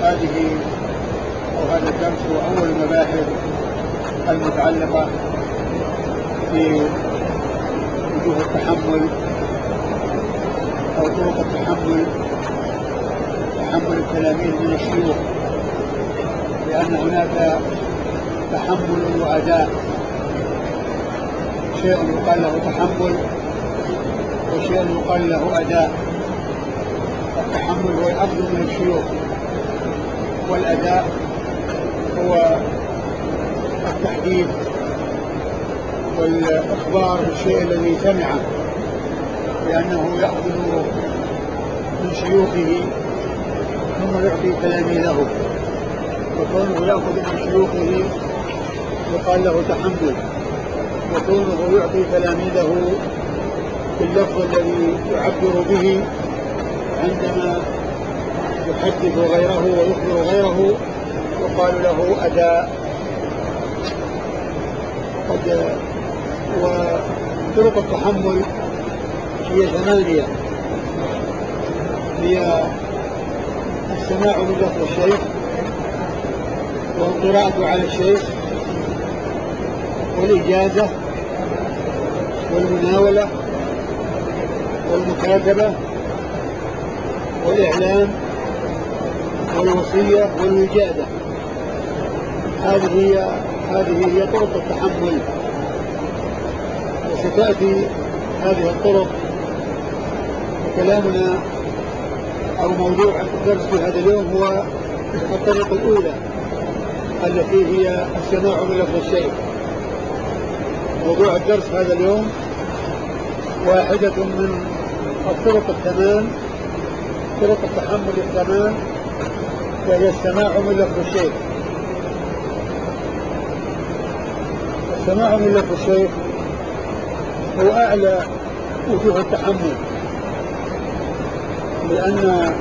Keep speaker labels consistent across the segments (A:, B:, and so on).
A: هذا الدرس هو أول المباحث المتعلقة بوجوه التحمل أو طرق التحمل، تحمل التلاميذ من الشيوخ، لأن هناك تحمل وأداء، شيء يقال له تحمل وشيء يقال له أداء. التحمل هو الأخذ من الشيوخ، والأداء هو التحديث والإخبار بالشيء الذي سمعه، لأنه يأخذ من شيوخه ثم يعطي تلاميذه، وكونه يأخذ من شيوخه يقال له تحمل، وكونه يعطي تلاميذه باللفظ الذي يعبر به عندما يحدث غيره ويخبر غيره يقال له أداء. وطرق التحمل هي 8، هي السماع من لفظ الشيخ، والقراءة على الشيخ، والإجازة، والمناولة، والمكاتبة، والإعلام، والوصية، والوجادة. هذه هي طرق التحمل، وستأتي هذه الطرق. كلامنا أو موضوع الدرس في هذا اليوم هو الطريقة الأولى التي هي السماع من لفظ الشيخ. موضوع الدرس هذا اليوم واحدة من الطرق 8، طرق التحمل 8، وهي السماع من لفظ الشيخ. السماع من لفظ الشيخ هو أعلى وجوه التحمل، لأن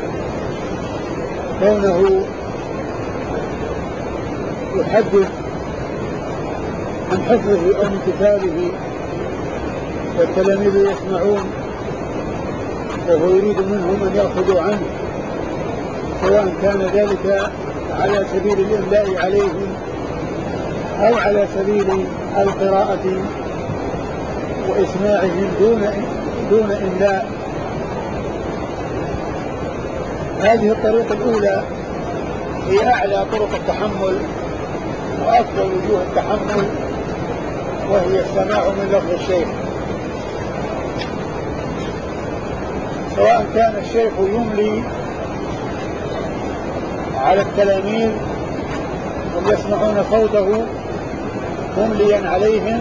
A: كونه يحدث عن حفظه أو من كتابه والتلاميذ يسمعون وهو يريد منهم أن يأخذوا عنه، سواء كان ذلك على سبيل الإملاء عليهم أو على سبيل القراءة وإسماعهم دون إملاء. هذه الطريقة الأولى هي أعلى طرق التحمل وأفضل وجوه التحمل، وهي السماع من لفظ الشيخ، سواء كان الشيخ يملي على التلاميذ ويسمعون صوته ممليا عليهم،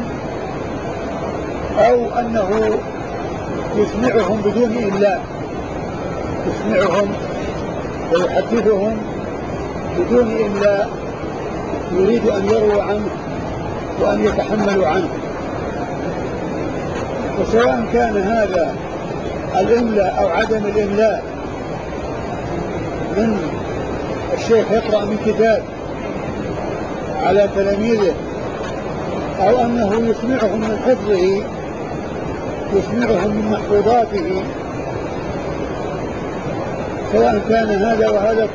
A: أو أنه يسمعهم بدون إملاء، يسمعهم ويحدثهم بدون إملاء، يريد أن يرووا عنه وأن يتحملوا عنه. وسواء كان هذا الإملاء أو عدم الإملاء، من الشيخ يقرأ من كتاب على تلاميذه، أو أنه يسمعهم من حفظه، يسمعهم من محفوظاته، سواء كان هذا وهذا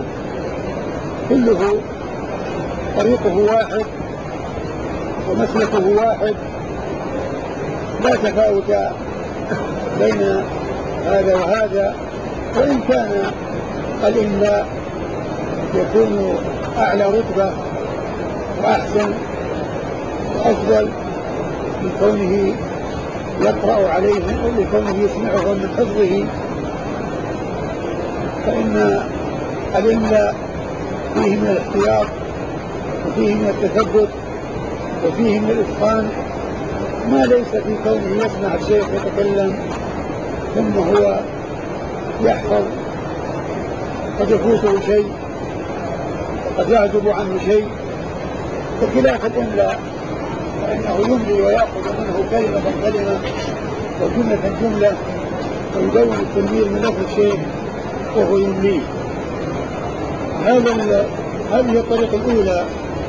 A: كله طريقه واحد ومسلكه واحد، لا تفاوت بين هذا وهذا. وإن كان الإملاء يكون أعلى رتبة وأحسن وأفضل من كونه يقرأ عليهم أو لكونه يسمعهم من حفظه، فإن الإملاء فيه من الاحتياط وفيه من التثبت وفيه من الإتقان ما ليس في كونه يسمع الشيخ يتكلم ثم هو يحفظ، قد يفوته شيء وقد يعجب عنه شيء. بخلاف الإملاء فإنه يملي ويأخذ منه كلمة كلمة وجملة جملة، ويدون التلميذ من لفظ الشيخ وهو يمليه. هذه الطريقة الأولى.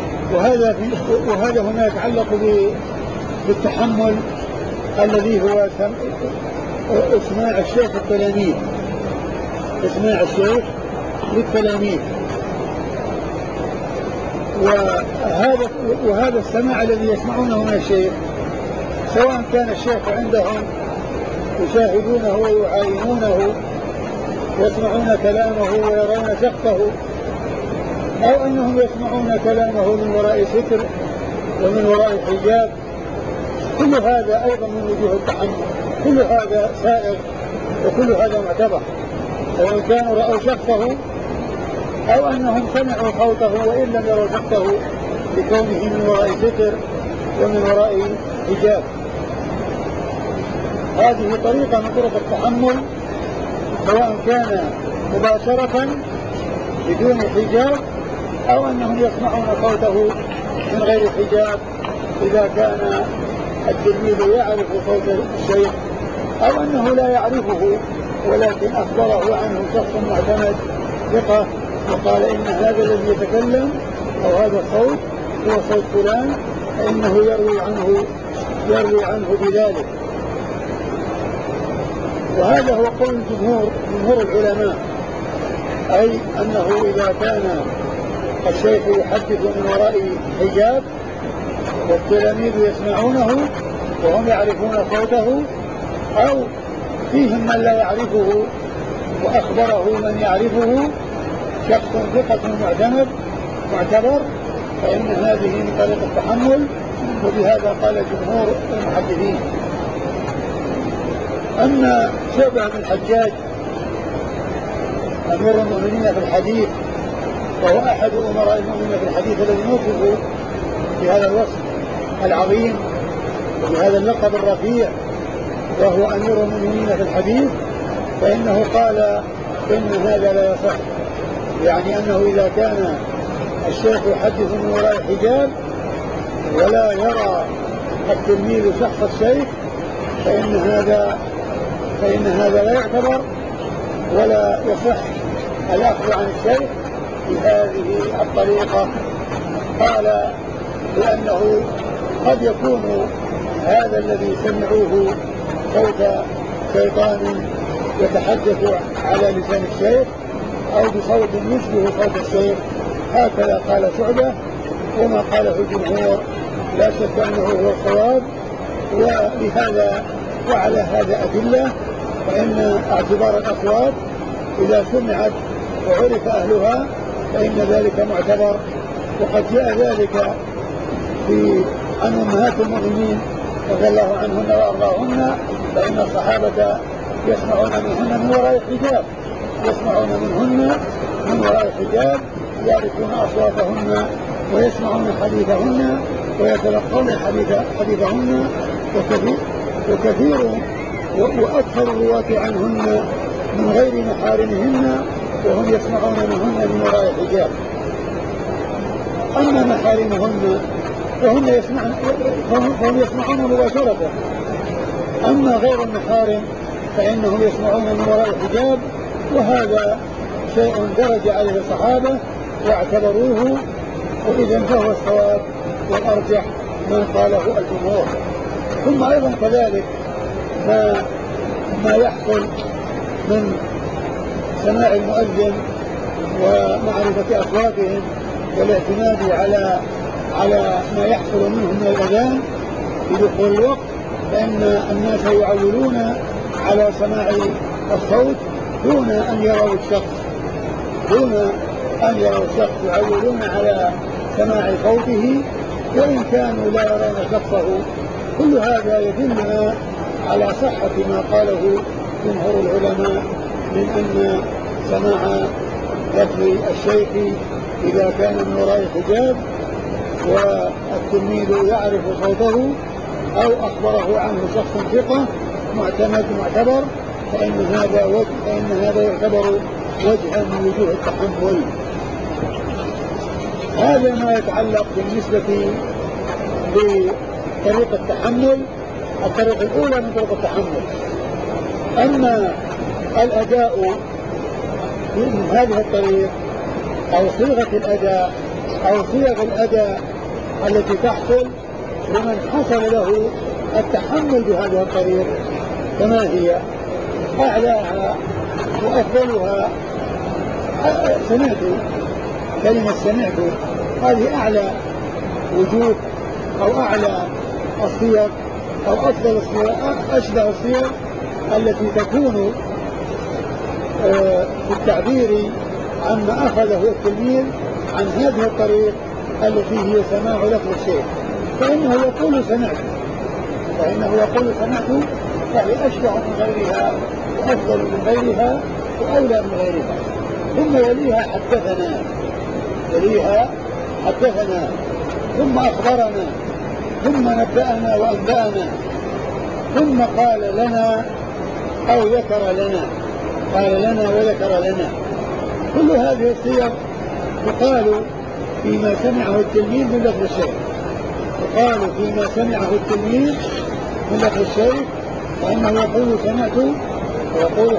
A: وهذا هنا يتعلق بالتحمل الذي هو إسماع الشيخ التلاميذ، إسماع الشيخ للتلاميذ. وهذا السماع الذي يسمعونه من الشيخ، سواء كان الشيخ عندهم يشاهدونه ويعاينونه ويسمعون كلامه ويرون شخصه، أو أنهم يسمعون كلامه من وراء ستر ومن وراء حجاب، كل هذا أيضا من وجوه التحمل، كل هذا سائغ وكل هذا معتبر، سواء كانوا رأوا شخصه أو أنهم سمعوا صوته وإن لم يروا شخصه لكونه من وراء ستر ومن وراء حجاب. هذه طريقة من طرق التحمل، سواء كان مباشرة بدون حجاب أو أنهم يسمعون صوته من غير حجاب إذا كان التلميذ يعرف صوت الشيخ، أو أنه لا يعرفه ولكن أخبره عنه شخص معتمد ثقة وقال إن هذا الذي يتكلم أو هذا الصوت هو صوت فلان، فإنه يروي عنه بذلك. وهذا هو قول جمهور العلماء، أي أنه إذا كان الشيخ يحدث من وراء حجاب والتلاميذ يسمعونه وهم يعرفون صوته، أو فيهم من لا يعرفه وأخبره من يعرفه شخص ثقة معتبر، فإن هذه من طريق التحمل، وبهذا قال جمهور المحدثين. أما شعبة بن الحجاج أمير المؤمنين في الحديث، وهو أحد أمراء المؤمنين في الحديث الذي نوصفه بهذا الوصف العظيم وبهذا اللقب الرفيع وهو أمير المؤمنين في الحديث، فإنه قال إن هذا لا يصح، يعني أنه إذا كان الشيخ يحدث من وراء حجاب ولا يرى التلميذ شخص الشيخ فإن هذا لا يعتبر ولا يصح الأخذ عن الشيخ بهذه الطريقة. قال لأنه قد يكون هذا الذي سمعوه صوت شيطان يتحدث على لسان الشيخ أو بصوت يشبه صوت الشيخ، هكذا قال شعبة، وما قاله الجمهور لا شك أنه هو الصواب. ولهذا وعلى هذا أدلة، فإن اعتبار الأصوات إذا سمعت وعرف أهلها فإن ذلك معتبر. وقد جاء ذلك عن أمهات المؤمنين رضي الله عنهن وأرضاهن، فإن الصحابة يسمعون منهن من وراء حجاب يعرفون أصواتهن ويسمعون حديثهن ويتلقون حديثهن، وكثير وأكثر الرواة عنهن من غير محارمهن وهم يسمعون منهن من وراء حجاب. أما محارمهن فهم يسمعون مباشرة، أما غير المحارم فإنهم يسمعون من وراء حجاب، وهذا شيء درج عليه الصحابة واعتبروه، وإذا فهو الصواب والأرجح ما قاله الجمهور. ثم أيضا كذلك ما يحصل من سماع المؤذن ومعرفة أصواتهم والاعتماد على ما يحصل منهم من الأذان بدخول الوقت، فإن الناس يعولون على سماع الصوت دون أن يروا الشخص، يعولون على سماع صوته وإن كانوا لا يرون شخصه. كل هذا يدلنا على صحة ما قاله جمهور العلماء من أن سماع لفظ الشيخ إذا كان من وراء حجاب والتلميذ يعرف صوته أو أخبره عنه شخص ثقة معتبر، فإن هذا يعتبر وجها من وجوه التحمل. هذا ما يتعلق بالنسبة بطريقة التحمل، الطريقة الأولى من طرق التحمل. أما الأداء من هذه الطريق أو صيغة الأداء أو صيغ الأداء التي تحصل لمن حصل له التحمل بهذه الطريق، كما هي أعلاها وأفضلها سمعت، كلمة سمعت هذه أعلى وجوه أو أعلى الصيغ أو أفضل الصيغ، أشبه الصيغ التي تكون في التعبير عما أخذه التلميذ عن هذه الطريق التي هي سماع لفظ الشيخ. فإنه يقول سمعت، فهي أشبه من غيرها وأفضل من غيرها وأولى من غيرها. ثم يليها حدثنا ثم أخبرنا ثم نبأنا وأنبأنا ثم قال لنا أو ذكر لنا، قال لنا وذكر لنا. كل هذه الصيغ تقال فيما سمعه التلميذ من لفظ الشيخ، فإنه يقول سمعت ويقول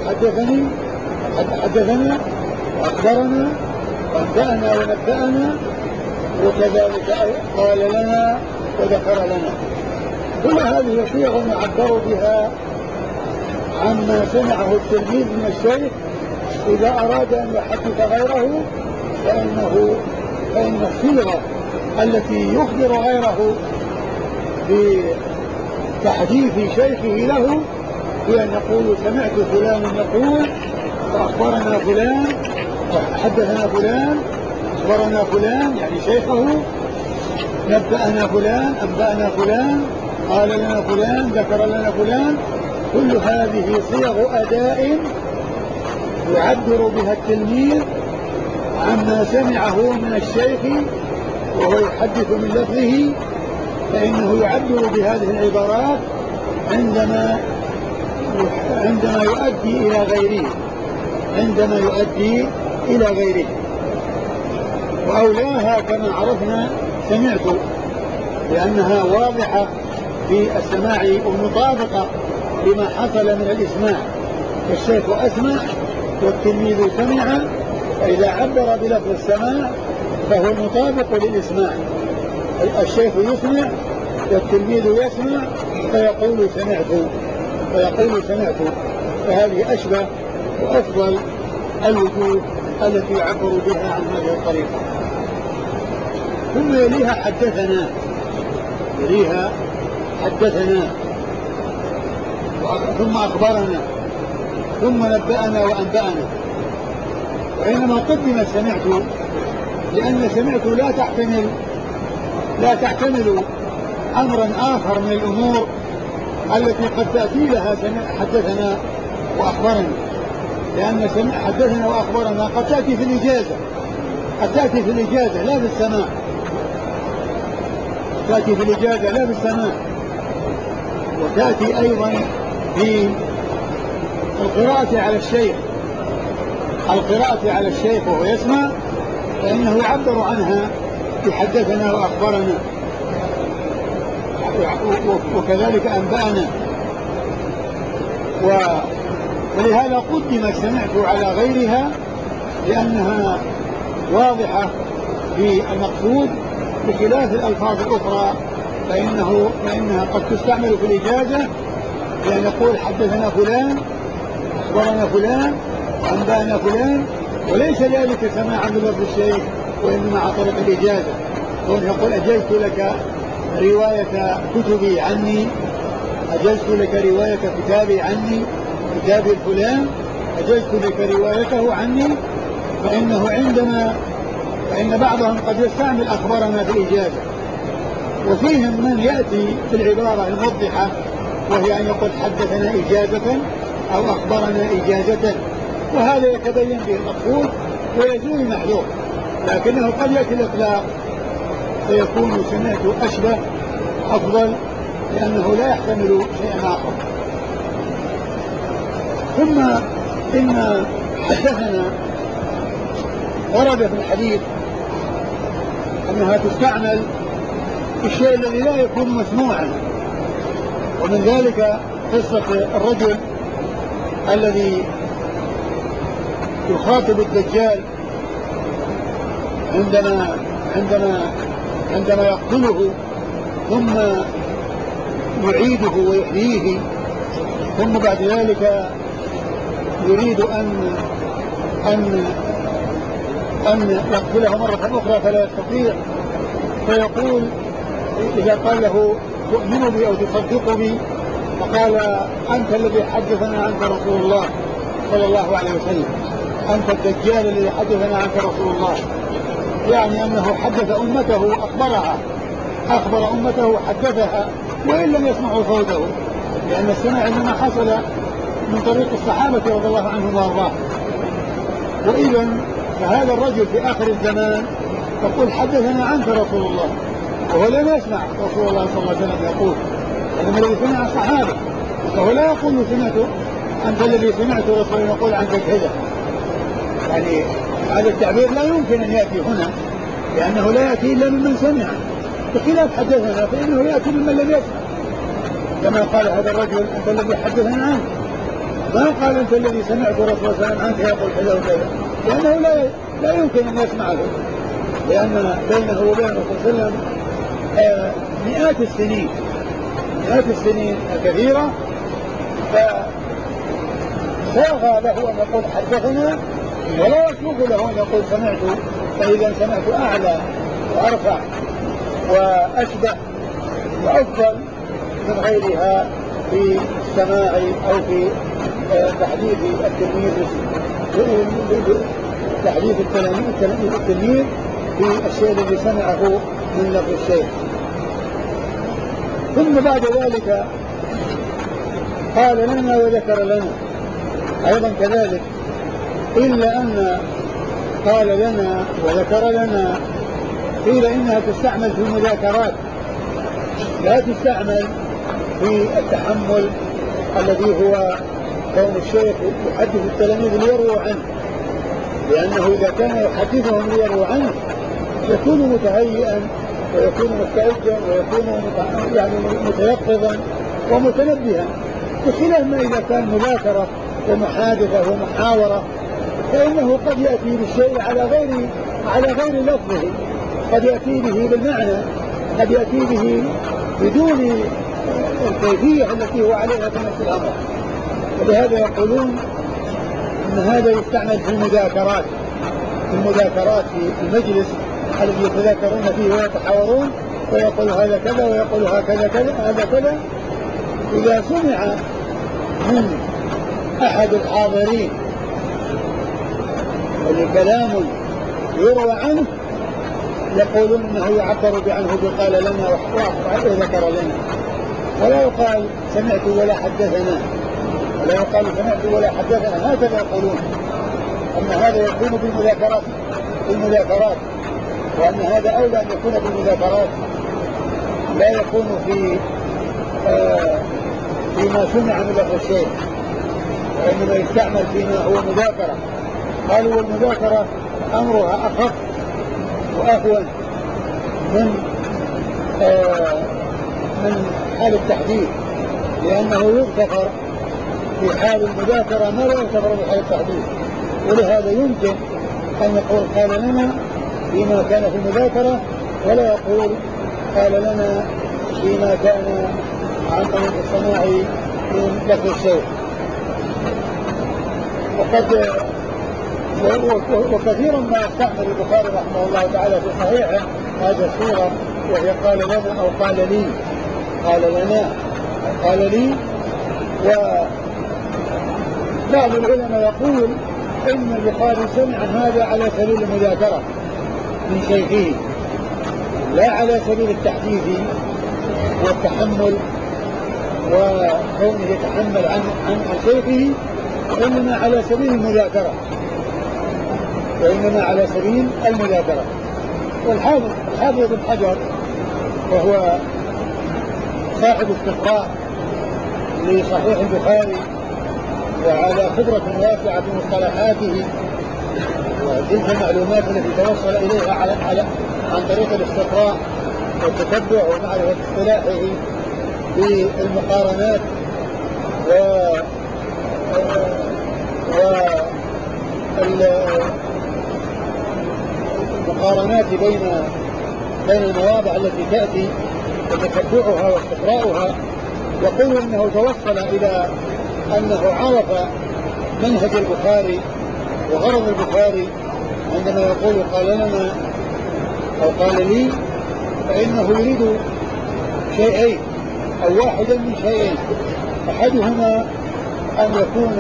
A: حدثنا وأخبرنا وأنبأنا ونبأنا، وكذلك قال لنا وذكر لنا. كل هذه صيغ يعبر بها عما سمعه التلميذ من الشيخ. إذا أراد أن يحدث غيره فإن الصيغة التي يخبر غيره بتحديث شيخه له هي أن يقول سمعت فلان يقول وأخبرنا فلان وحدثنا فلان أخبرنا فلان يعني شيخه، نبأنا فلان أنبأنا فلان قال لنا فلان ذكر لنا فلان. كل هذه صيغ أداء يعبر بها التلميذ عما سمعه من الشيخ وهو يحدث من لفظه، فإنه يعبر بهذه العبارات عندما يؤدي إلى غيره. وأولاها كما عرفنا سمعت، لأنها واضحة في السماع ومطابقة لما حصل من الإسماع، فالشيخ أسمع والتلميذ سمع، فإذا عبر بلفظ السماع فهو مطابق للإسماع. الشيخ يسمع والتلميذ يسمع فيقول سمعت. فهذه أشبه وأفضل الوجوه التي يعبر بها عن هذه الطريقة. ثم يليها حدثنا ثم أخبرنا ثم نبأنا وأنبأنا. وإنما قدمت سمعت لأن سمعت لا تحتمل أمرا آخر من الأمور التي قد تأتي لها حدثنا وأخبرنا، لأن حدثنا وأخبرنا قد تأتي في الإجازة لا بالسماع، وتأتي أيضا في القراءة على الشيخ وهو يسمع، فإنه يعبر عنها بحدثنا وأخبرنا، وكذلك أنبأنا. ولهذا قدمت سمعت على غيرها لأنها واضحة في المقصود، بخلاف الألفاظ الأخرى فإنها قد تستعمل في الإجازة، لأن يقول حدثنا فلان أخبرنا فلان وأنبأنا فلان، وليس ذلك سماعا بلفظ الشيخ وإنما على طريق الإجازة. يقول أجزت لك رواية كتبي عني، أجزت لك رواية كتابي عني، كتابي الفلان أجزت لك روايته عني. فإن بعضهم قد يستعمل أخبرنا في الإجازة، وفيهم من يأتي في العبارة الموضحة وهي أن يقول حدثنا إجازة أو أخبرنا إجازة، وهذا يتبين به المقصود ويزول المحذور، لكنه قد يأتي الإطلاق فيكون سمعت أشبه أفضل لأنه لا يحتمل شيئا آخر. ثم إن حدثنا ورد في الحديث أنها تستعمل في الشيء الذي لا يكون مسموعا، ومن ذلك قصة الرجل الذي يخاطب الدجال عندما يقتله ثم يعيده ويحييه، ثم بعد ذلك يريد أن أن يقتله مرة أخرى فلا يستطيع، فيقول إذا قال له تؤمن بي أو تصدق بي، فقال أنت الذي حدثنا عنك رسول الله صلى الله عليه وسلم، أنت الدجال الذي حدثنا عنك رسول الله، يعني أنه حدث أمته أخبر أمته حدثها وإن لم يسمعوا صوته، لأن السمع إنما حصل من طريق الصحابة رضي الله عنهم وارضاهم. وإذا فهذا الرجل في آخر الزمان يقول حدثنا عنك رسول الله، وهو لم يسمع رسول الله صلى الله عليه وسلم يقول، إنما الذي سمع الصحابة، وهو لا يقول سمعته أنت الذي سمعت رسول يقول عنك كذا. يعني هذا التعبير لا يمكن أن يأتي هنا، لأنه لا يأتي إلا ممن سمع، بخلاف حدثنا فإنه يأتي ممن لم يسمع، كما قال هذا الرجل أنت الذي حدثنا عنك، ما قال أنت الذي سمعت رسول الله صلى الله عليه وسلم عنك يقول كذا وكذا، لأنه لا يمكن أن يسمعه، لأن بينه وبين الرسول صلى الله عليه وسلم مئات السنين الكثيرة، فساغ له أن يقول حدثنا ولا يسوغ له أن يقول سمعت، فإذا سمعت أعلى وأرفع وأشبه وأفضل من غيرها في السماع أو في تحديث التلميذ في الشيء الذي سمعه من لفظ الشيخ. ثم بعد ذلك قال لنا وذكر لنا أيضا كذلك، إلا أن قال لنا وذكر لنا قيل إنها تستعمل في المذاكرات، لا تستعمل في التحمل الذي هو كون الشيخ يحدث التلاميذ ليروا عنه، لأنه إذا كان يحدثهم ليروا عنه يكون متهيئا ويكون مستعدا ويكون يعني متيقظا ومتنبها، بخلاف ما إذا كان مذاكرة ومحادثة ومحاورة، فإنه قد يأتي بالشيء على غير لفظه، قد يأتي به بالمعنى، قد يأتي به بدون الكيفية التي هو عليها في نفس الأمر. ولهذا يقولون أن هذا يستعمل في المذاكرات في المجلس الذي يتذاكرون فيه ويتحاورون، ويقول هذا كذا ويقول هذا كذا. إذا سمع من أحد الحاضرين كلام يروى عنه يقولون انه يعبر عنه بقال لنا وذكر لنا، ولا يقال سمعت ولا حدثنا، هكذا يقولون ان هذا يكون بالمذاكرات، وان هذا اولى ان يكون بالمذاكرات، لا يكون فيما سمع من لفظ الشيء، وانما يستعمل فيما هو مذاكره. قالوا والمذاكره امرها اخف وأهون من حال التحديث، لأنه يغتفر في حال المذاكرة ما لا يغتفر في حال التحديث. ولهذا يمكن أن يقول قال لنا فيما كان في المذاكرة، ولا يقول قال لنا فيما كان عن طريق السماع من لفظ الشيخ. وكثيرا ما يستعمل البخاري رحمه الله تعالى في صحيحه هذا الصورة، وهي قال لنا أو قال لي. وبعض العلماء يقول إن البخاري سمع هذا على سبيل المذاكرة من شيخه، لا على سبيل التحديث والتحمل وكونه يتحمل عن شيخه، وإنما على سبيل المذاكرة. والحافظ ابن حجر وهو صاحب استقراء لصحيح البخاري وعلى خبرة واسعة في مصطلحاته وتلك المعلومات التي توصل إليها عن طريق الاستقراء والتتبع ومعرفة اصطلاحه بالمقارنات والمقارنات بين المواضع التي تأتي وتتبعها واستقراؤها. يقول إنه توصل إلى أنه عرف منهج البخاري وغرض البخاري عندما يقول قال لنا أو قال لي فإنه يريد شيئين أو واحدا من شيئين، أحدهما أن يكون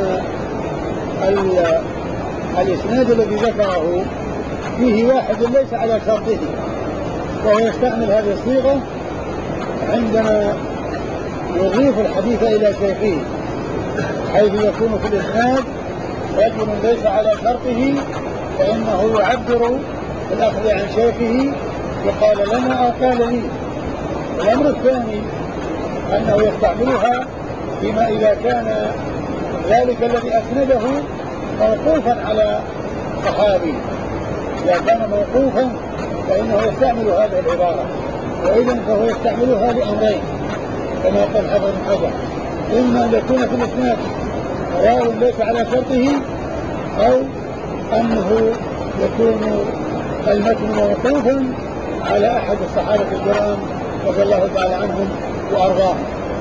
A: الإسناد الذي ذكره فيه واحد ليس على شرطه، وهو يستعمل هذه الصيغة عندما يضيف الحديث إلى شيخه، حيث يكون في الإسناد رجل ليس على شرطه فإنه يعبر بالأخذ عن شيخه وقال لنا أو قال لي. الأمر الثاني أنه يستعملها فيما إذا كان ذلك الذي أسنده موقوفا على صحابي، إذا كان موقوفا فإنه يستعمل هذه العبارة، وإذن فهو يستعملها لأمرين كما قال حافظ بن حجر: إما أن يكون في الإسناد راو ليس على شرطه، أو أنه يكون المتن موقوفا على أحد الصحابة الكرام رضي الله تعالى عنهم وأرضاهم.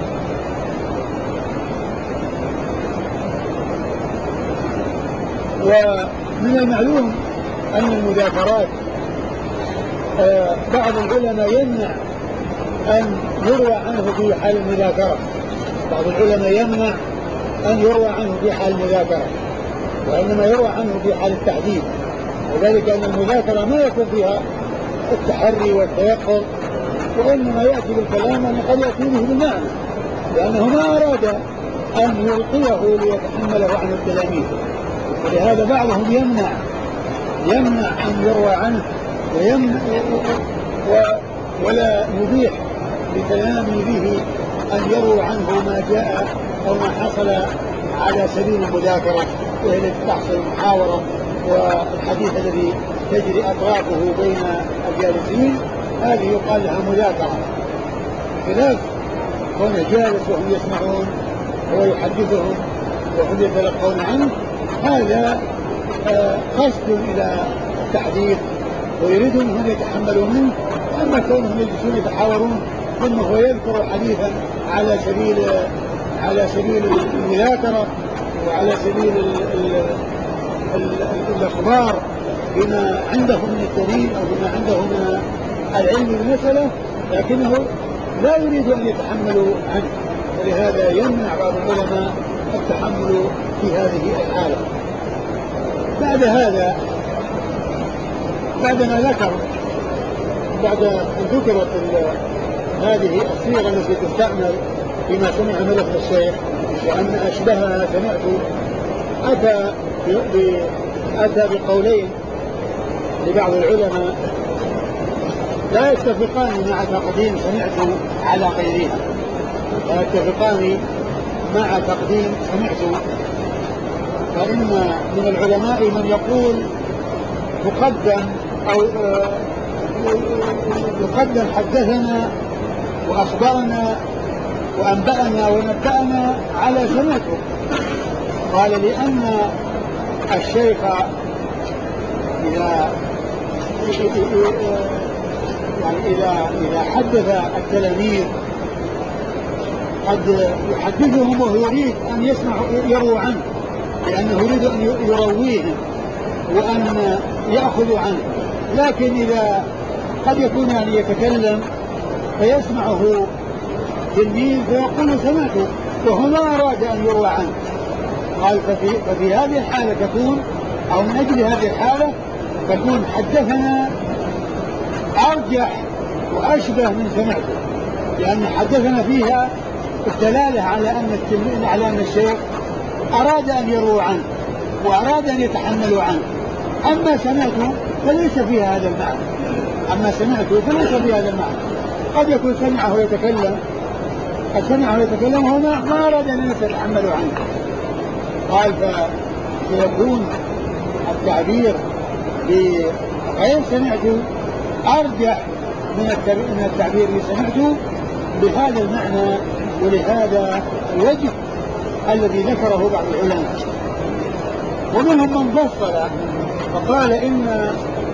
A: ومن المعلوم أن المذاكرات بعض العلماء يمنع أن يروى عنه في حال المذاكرة، بعض العلماء يمنع أن يروى عنه في حال المذاكرة، وإنما يروى عنه في حال التحديد، وذلك أن المذاكرة ما يكون فيها التحري والتيقظ، وإنما يأتي بالكلام أن قد يأتي به بالمعنى، لأنه ما أراد أن يلقيه ليتحمله عن التلاميذ. ولهذا بعضهم يمنع أن يروى عنه ولا يبيح لتلاميذه أن يروى عنه ما جاء أو ما حصل على سبيل المذاكرة، وهي التي تحصل المحاورة والحديث الذي تجري أطرافه بين الجالسين، هذه يقال لها مذاكرة، خلاف كون جالس وهم يسمعون ويحدثهم وهم يتلقون عنه، هذا قصد إلى التحديث ويريدون أن يتحملوا منه. أما كونهم يجلسون يتحاورون ثم هو يذكر حديثا على سبيل المذاكرة وعلى سبيل الإخبار بما عنده من الدليل أو بما عنده من العلم بالمسألة، لكنه لا يريد أن يتحملوا عنه، ولهذا يمنع بعض العلماء التحمل في هذه الحالة. بعد هذا، بعدما ذكر بعد أن ذكرت هذه الصيغة التي تستعمل فيما سمع من لفظ الشيخ وأن أشبهها سمعت، أتى بقولين لبعض العلماء لا يتفقان مع تقديم سمعت على غيرها، لا يتفقان مع تقديم سمعت. فإن من العلماء من يقول تقدم أو يقدم حدثنا وأخبرنا وأنبأنا ونبأنا على سمعته. قال لأن الشيخ إذا حدث التلاميذ قد يحدثهم وهو يريد أن يرووا عنه، لأنه يريد أن يرويهم وأن يأخذوا عنه، لكن إذا قد يكون يتكلم فيسمعه تلميذ فيقول سمعته وهو ما أراد أن يروى عنه. قال ففي هذه الحالة تكون، أو من أجل هذه الحالة تكون حدثنا أرجح وأشبه من سمعته، لأن حدثنا فيها الدلالة على أن الشيخ أراد أن يروى عنه وأراد أن يتحملوا عنه. أما سمعته فليس فيها هذا المعنى، قد يكون سمعه يتكلم هو ما أراد أن يتحملوا عنه. قال فيكون التعبير بغير سمعته أرجح من التعبير بسمعته بهذا المعنى ولهذا الوجه الذي ذكره بعض العلماء. ومنهم من فصل فقال إن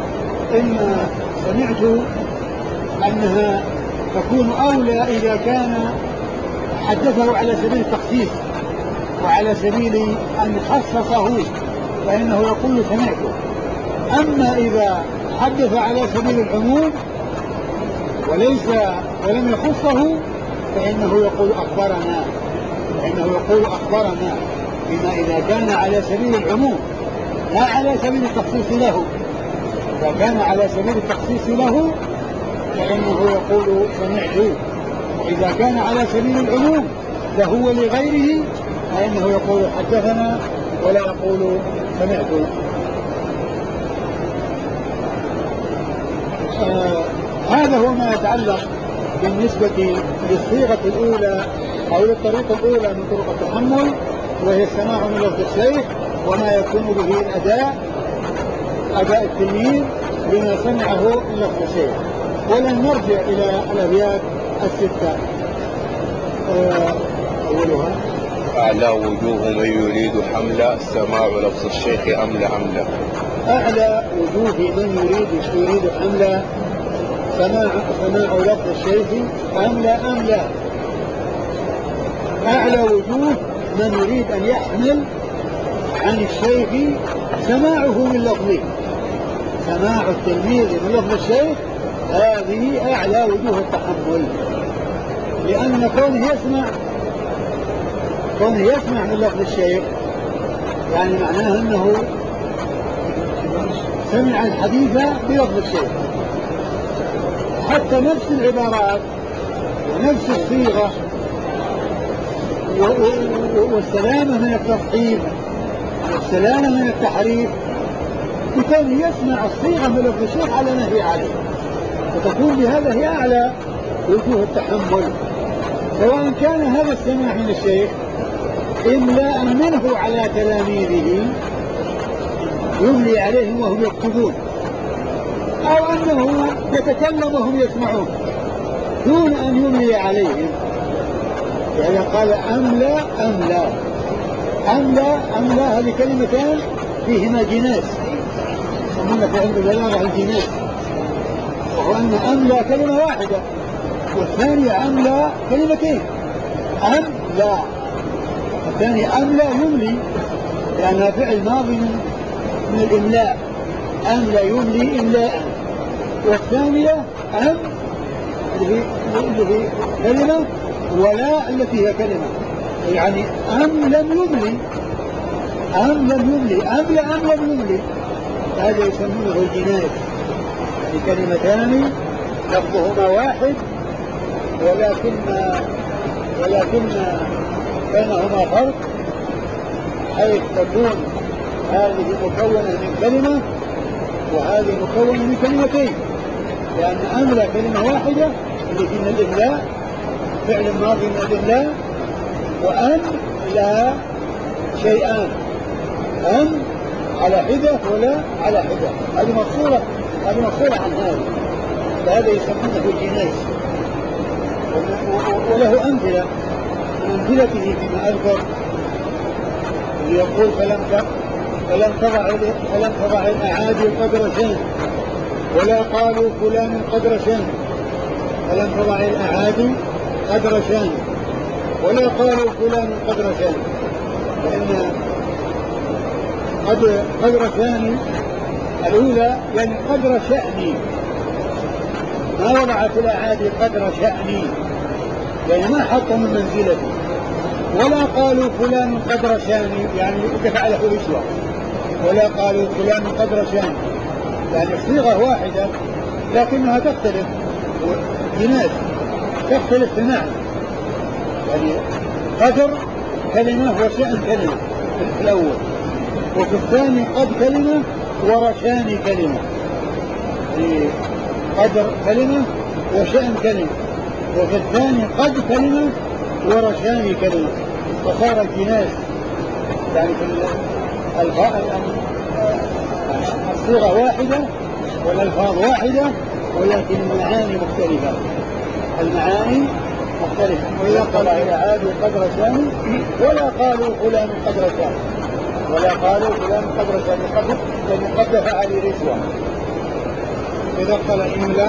A: سمعت أنها تكون أولى إذا كان حدثه على سبيل التخصيص وعلى سبيل أن خصصه، فإنه يقول سمعته. أما إذا حدث على سبيل العموم ولم يخصه فإنه يقول أخبرنا بما إذا كان على سبيل العموم لا على سبيل التخصيص له. إذا كان على سبيل التخصيص له فإنه يقول سمعت، وإذا كان على سبيل العموم له ولغيره فإنه يقول حدثنا ولا يقول سمعت. هذا هو ما يتعلق بالنسبة للصيغة الأولى أو للطريقة الأولى من طرق التحمل، وهي السماع من لفظ الشيخ وما يكون به أداء التلميذ بما سمعه من لفظ الشيخ. ولن نرجع إلى الأبيات الستة. أولها
B: أعلى وجوه من يريد حملة سماع لفظ الشيخ أملا.
A: أعلى وجوه من يريد حملة سماع لفظ الشيخ أملا. أعلى وجوه من يريد أن يحمل عن الشيخ سماعه من لفظه، سماع التلميذ من لفظ الشيخ، هذه أعلى وجوه التحمل. لأن كونه يسمع من لفظ الشيخ يعني معناه أنه سمع الحديث بلفظ الشيخ، حتى نفس العبارات ونفس الصيغة والسلامة من التصحيح والسلامة من التحريف، بكون يسمع الصيغة من لفظ الشيخ على ما هي عليه، وتكون بهذا هي أعلى وجوه التحمل، سواء كان هذا السماع من الشيخ إملاء منه على تلاميذه يملي عليهم وهم يكتبون، أو أنه يتكلم وهم يسمعون دون أن يملي عليهم. يعني قال أملى هذه كلمتان فيهما جناس، يسمونها في علم البلاغة الجناس، وهو أن أملى كلمة واحدة والثانية أملى كلمتين. الثاني أملى يملي لأنها فعل ماضي من الإملاء، أملى يملي إملاء، والثانية اللي هي كلمة ولا التي هي كلمة، يعني لم يملي أم لم يملي، هذا يسمونه الجناس، يعني كلمتان لفظهما واحد ولكن بينهما فرق، حيث تكون هذه مكونة من كلمة وهذه مكونة من كلمتين، لأن أملى كلمة واحدة اللي في الإملاء فعل ماضي من الإملاء، وأن لا شيئان، أن على حدة ولا على حدة، هذه مفصولة عن هذا، فهذا يسمونه الجناس. وله أمثلة من أمثلته فيما أذكر يقول فلم تضع الأعادي قدر شيء ولا قالوا فلان قدر شيء، فلم تضع الأعادي قدر شيء ولا قالوا فلان قدر شيء، لأن قدر شأني الأولى يعني قدر شأني، ما وضعت الأعادي قدر شأني يعني ما حطوا من منزلتي، ولا قالوا فلان قدر شأني يعني دفع له رشوة، ولا قالوا فلان قدر شأني يعني الصيغة واحدة لكنها تختلف، جناس تختلف في معنى، يعني قدر كلمة وشأن كلمة في الأول، وفي الثاني قد كلمة ورشان كلمة، يعني قدر كلمة وشأن كلمة، وفي الثاني قد كلمة ورشان كلمة، وصار الجناس يعني في الصيغة واحدة والألفاظ واحدة ولكن المعاني مختلفة، وإذا قال الأعادي قدر شأن ولا قالوا فلان قدر شأن لأن قد دفع لي رشوة. إذا قال إملا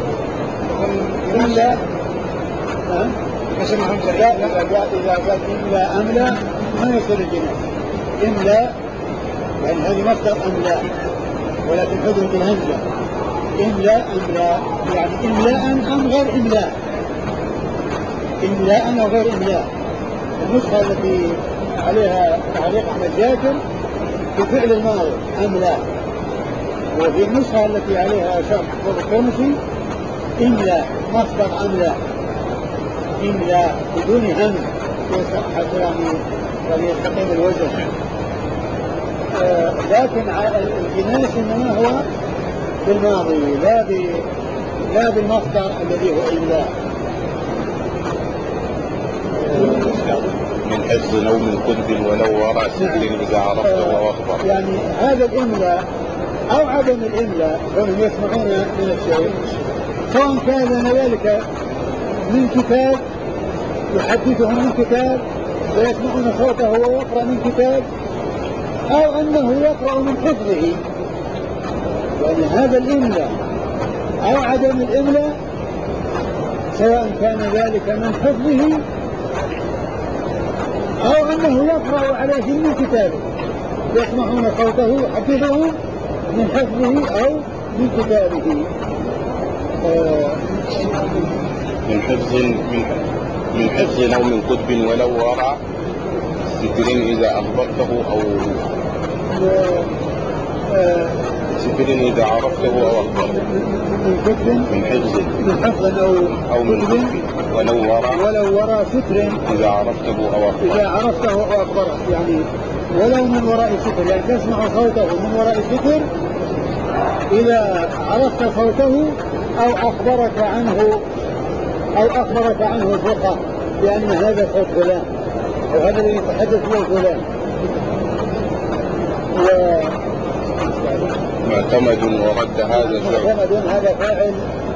A: إذا قال إملا أملا ما يصير الجناس، إملا يعني هذه مصدر أملا، ولكن حذف الهمزة. إملاء أملاء، يعني إملاء أم غير إملاء، إملاء أو غير إملاء. النسخة التي عليها تعليق أحمد جاكر بفعل الماضي أملاء، وفي النسخة التي عليها شرح محفوظ الترمذي إملاء مصدر أملاء، إملاء بدون همز حتى يعني يستقيم الوزن. لكن الجناس إنما هو بالماضي لا بالمصدر الذي هو إملاء.
B: من حفظ نوم كذب ولو وراء سدر إذا عرفته وأخبر.
A: يعني هذا الإملاء أو عدم الإملاء هم يسمعون من الشيء، سواء كان ذلك من كتاب يحدثهم من كتاب ويسمعون صوته ويقرأ من كتاب، أو أنه يقرأ من حفظه. يعني هذا الإملاء أو عدم الإملاء سواء كان ذلك من حفظه أو أنه يقرأ عليهم من كتابه، يسمعون صوته يحدثهم من حفظه أو من كتابه.
B: من حفظ نوم كتب ولو وراء ستر إذا أخبرته أو ستر إذا عرفته أو أخبرته. من حفظ أو من كتب ولو وراء ستر
A: إذا عرفته أو أخبره. يعني ولو من وراء ستر، يعني تسمع صوته من وراء ستر إذا عرفت صوته أو أخبرك عنه ثقة بأن هذا صوت فلان أو هذا الذي يتحدث به فلان.
B: معتمد ورد هذا
A: معتمد هذا فاعل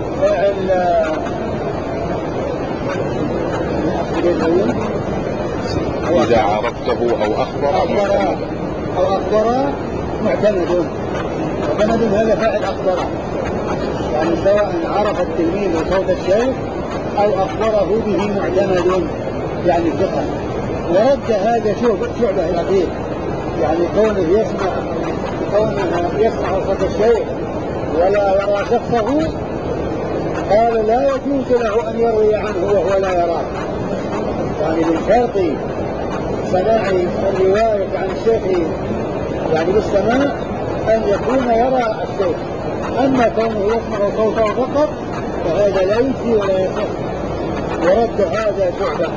B: إذا عرفته أو
A: أخبر معتمد هذا فاعل أخبره، يعني سواء عرف التلميذ صوت الشيخ أو أخبره به معتمد يعني ثقة. ورد هذا شعبة الأخير، يعني كونه يسمع صوت الشيخ ولا يرى شخصه، قال لا يجوز له أن يروي عنه وهو لا يراه. يعني من شرط سماع الرواية عن الشيخ يعني بالسماع أن يكون يرى الشيخ، أما كونه يسمع صوته فقط فهذا لا يجزي ولا يصح. ورد هذا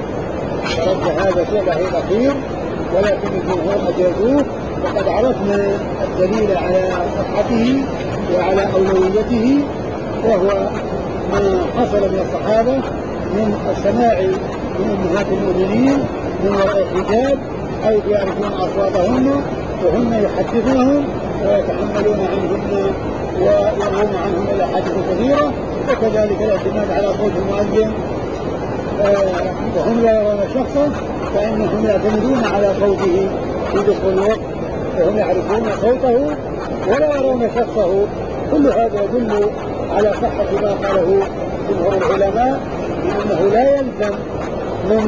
A: شعبة الأخير، ولكن الجمهور أجازوه، وقد عرفنا الدليل على صحته وعلى أولويته، وهو ما حصل من الصحابة من السماع من أمهات المؤمنين من وراء الحجاب، أو يعرفون أصواتهن وهن يحدثونهم ويتحملون عنهن ويروون عنهم الأحاديث كثيرة. وكذلك الاعتماد على صوت المؤذن وهم لا يرون شخصا، فإنهم يعتمدون على صوته في دخول الوقت وهم يعرفون صوته ولا يرون شخصه. كل هذا يدل على صحة ما قاله جمهور العلماء، بأنه لا يلزم من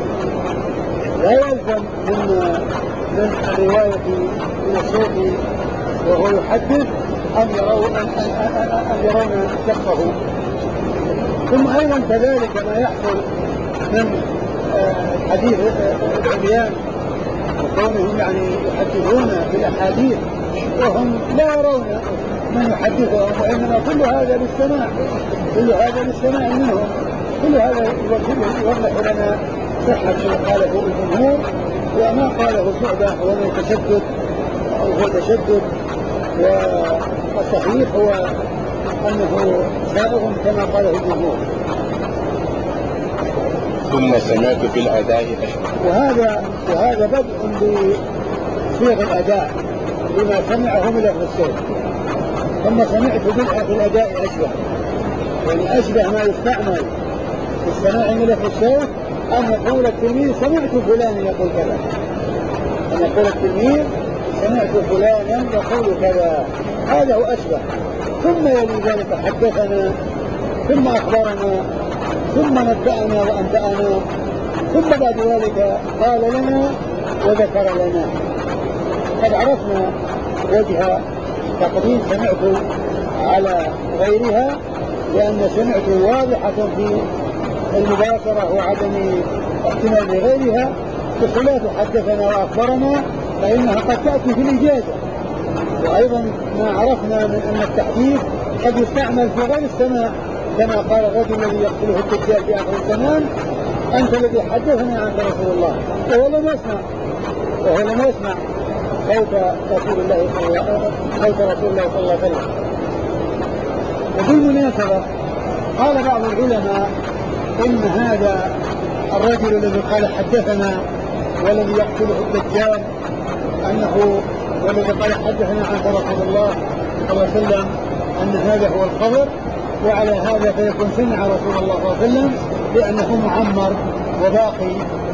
A: الرواية من الشيخ وهو يحدث أن يرون شخصه. ثم أيضا كذلك ما يحصل من حديث العميان وكونهم يعني يحدثون بالأحاديث وهم لا يرون من يحدثهم، وإنما كل هذا بالسماع منهم. كل هذا يوضح لنا صحة ما قاله الجمهور وما قاله شعبة هو تشدد. والصحيح هو أنه سائغ كما قاله الجمهور.
B: ثم سمعت في الأداء أشبه.
A: وهذا بدء بصيغ الأداء بما سمعه من لفظ الشيخ. ثم سمعت في الأداء أشبه، يعني أشبه ما يستعمل في السماع من لفظ الشيخ أن يقول التلميذ سمعت فلان يقول كذا، أن يقول التلميذ سمعت فلانا يقول كذا، هذا هو أشبه. ثم يلي ذلك حدثنا، ثم أخبرنا، ثم نبأنا وأنبأنا، ثم بعد ذلك قال لنا وذكر لنا. قد عرفنا وجه تقديم سمعت على غيرها، لأن سمعت واضحة في المباشرة وعدم احتمال غيرها، بخلاف حدثنا وأخبرنا فإنها قد تأتي في الإجازة. وأيضا ما عرفنا من أن التحديث قد يستعمل في غير السماع، كما قال الرجل الذي يقتله الدجال في آخر الزمان: أنت الذي حدثني عنك رسول الله، وهو لم يسمع صوت رسول الله صلى الله عليه وسلم. وبالمناسبة قال بعض العلماء إن هذا الرجل الذي قال حدثنا والذي يقتله الدجال والذي قال حدثنا عنك رسول الله صلى الله عليه وسلم أن هذا هو الخبر، وعلى هذا فيكون سمع رسول الله صلى الله عليه وسلم لأنه معمر وباقي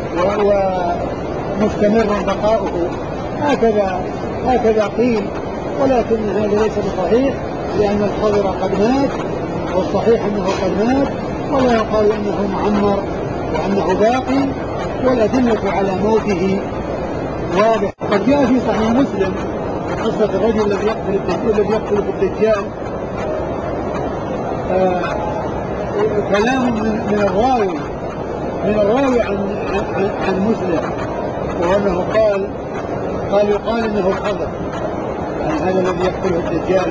A: ومستمر بقاؤه. هكذا قيل، ولكن هذا ليس بصحيح، لأن الخضر قد مات، والصحيح أنه قد مات، ولا يقال أنه معمر وأنه باقي، والأدلة على موته واضح. قد جاء في صحيح مسلم قصة الرجل الذي يقتل بالدجال كلام من الراوي عن مسلم، وأنه يقال إنه الخضر، يعني هذا الذي يقتله الدجال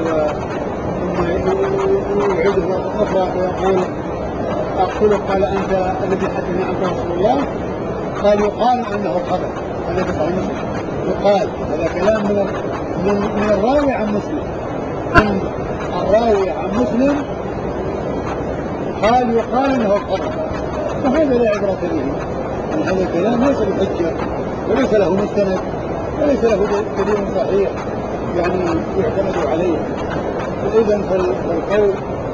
A: ثم يعيده مرة أخرى ويقول أقتلك، قال أنت الذي حدثني عنك رسول الله، يقال أنه الخضر. هذا في صحيح مسلم يقال، هذا كلام من الراوي عن مسلم، يقال انه الخبر، وهذا لا عبرة به، يعني هذا الكلام ليس بحجة وليس له مستند وليس له دليل صحيح يعني يعتمد عليه. فإذا فالقول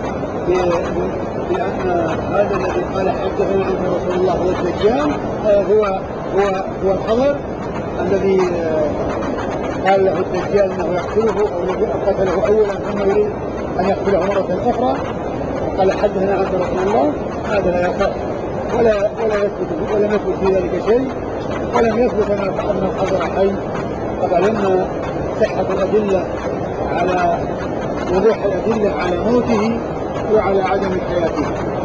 A: بأن هذا الذي قال حدثنا عنه رسول الله هو الدجال هو الخبر الذي قال له الدجال انه يقتله، او الذي قتله اولا ثم يريد ان يقتله مرة اخرى وقال حدثنا عنه رسول الله، هذا لا يصح ولا يثبت في ذلك شيء، ولم يثبت ان الخبر حي. قد علمنا صحة الأدلة على وضوح الأدلة على موته وعلى عدم حياته.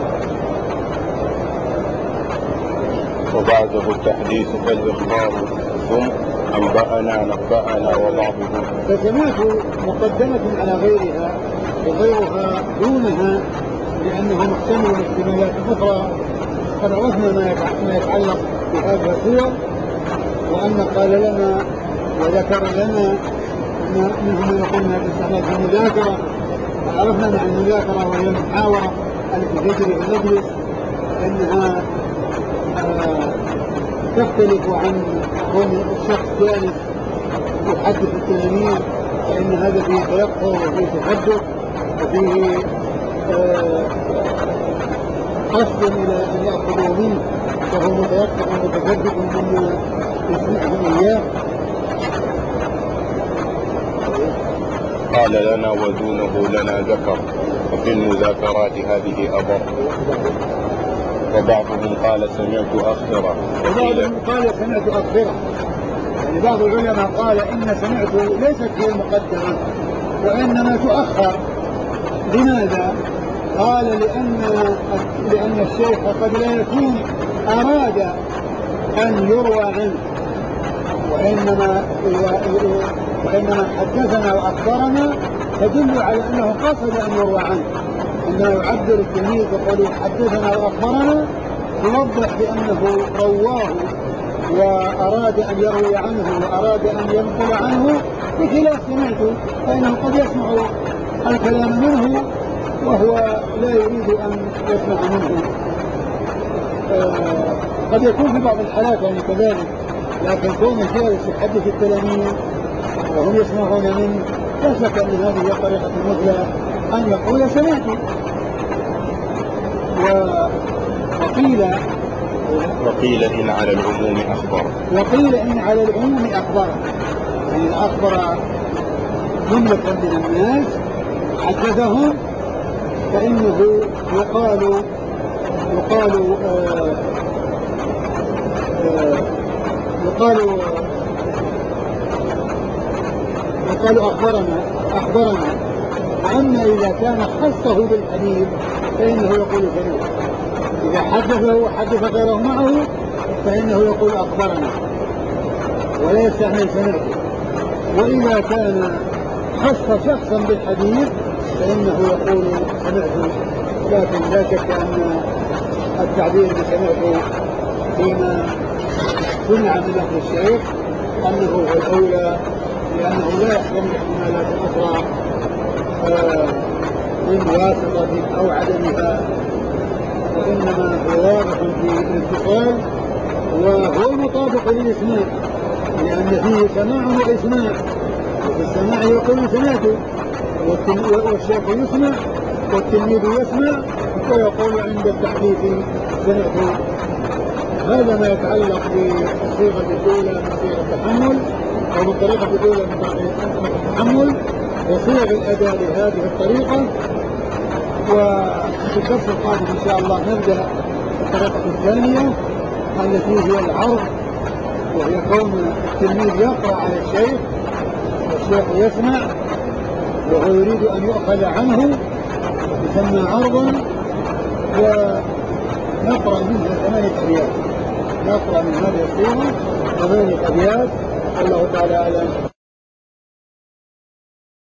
B: وبعده التحديث كالإخبار ثم أنبأنا نبأنا وبعضهم.
A: فسمعت مقدمة على غيرها وغيرها دونها، لأنه محتمل احتمالات أخرى. قد عرفنا ما يتعلق بهذه الصور، وأن قال لنا وذكر لنا منهم من يقولنا باستعمال المذاكرة، وعرفنا مع المذاكرة وهي المحاورة التي تجري في المجلس أنها تختلف عن كون الشخص جالس يحدث التلاميذ، فإن هذا فيه تيقظ وفيه تحدث وفيه قصد إلى أن يأخذوا منه، وهو متيقظ ومتحدث مما يسمعهم إياه.
B: قال لنا ودونه لنا ذكر، وفي المذاكرات هذه أبر. وبعضهم قال سمعت أخبره،
A: وبعضهم قال سمعت أخبره، يعني بعض العلماء قال إن سمعت ليست هي المقدمة وإنما تؤخر. لماذا؟ قال لأن الشيخ قد لا يكون أراد أن يروى عنه، وإنما حدثنا وأخبرنا تدل على أنه قصد أن يروى عنه، إنما يعبر التلميذ يقول حدثنا وأخبرنا يوضح بأنه رواه وأراد أن يروي عنه وأراد أن ينقل عنه، بخلاف سمعته فإنه قد يسمع الكلام منه وهو لا يريد أن يسمع منه. قد يكون في بعض الحالات يعني كذلك، لكن كون الجالس يحدث التلاميذ وهم يسمعون منه لا شك أن هذه هي طريقة المثلى أن يقول سمعت.
B: وقيل إن على العموم أخبر،
A: يعني أخبر جملة من الناس حدثهم، فإنه يقال قالوا أخبرنا. وأما إذا كان خصه بالحديث فإنه يقول سمعت. إذا حدثه وحدث غيره معه فإنه يقول أخبرنا ولا يستعمل سمعت. وإذا كان خص شخصا بالحديث فإنه يقول سمعت. لكن لا شك أن التعبير بسمعت فيما سمع من أهل الشيخ أنه هو الأولى، لأنه لا يحتمل احتمالات أخرى من واسطة أو عدمها، وإنما هو واضح في الاتصال وهو مطابق للإسماع، لأن فيه سماع وإسماع. وفي السماع يقول سمعت، والشيخ يسمع والتلميذ يسمع ويقول عند التحديث سمعت. هذا ما يتعلق بالصيغة الأولى من صيغ التحمل، أو بالطريقة الأولى من طريقة التحمل، وصيغ الأداء بهذه الطريقة. وفي الدرس القادم إن شاء الله نبدأ الطريقة الثانية التي هي العرض، وهي كون التلميذ يقرأ على الشيخ والشيخ يسمع وهو يريد أن يؤخذ عنه، يسمى عرضا. ونقرأ منها 8 أبيات، نقرأ من هذه الصيغة 8 أبيات. والله تعالى أعلم.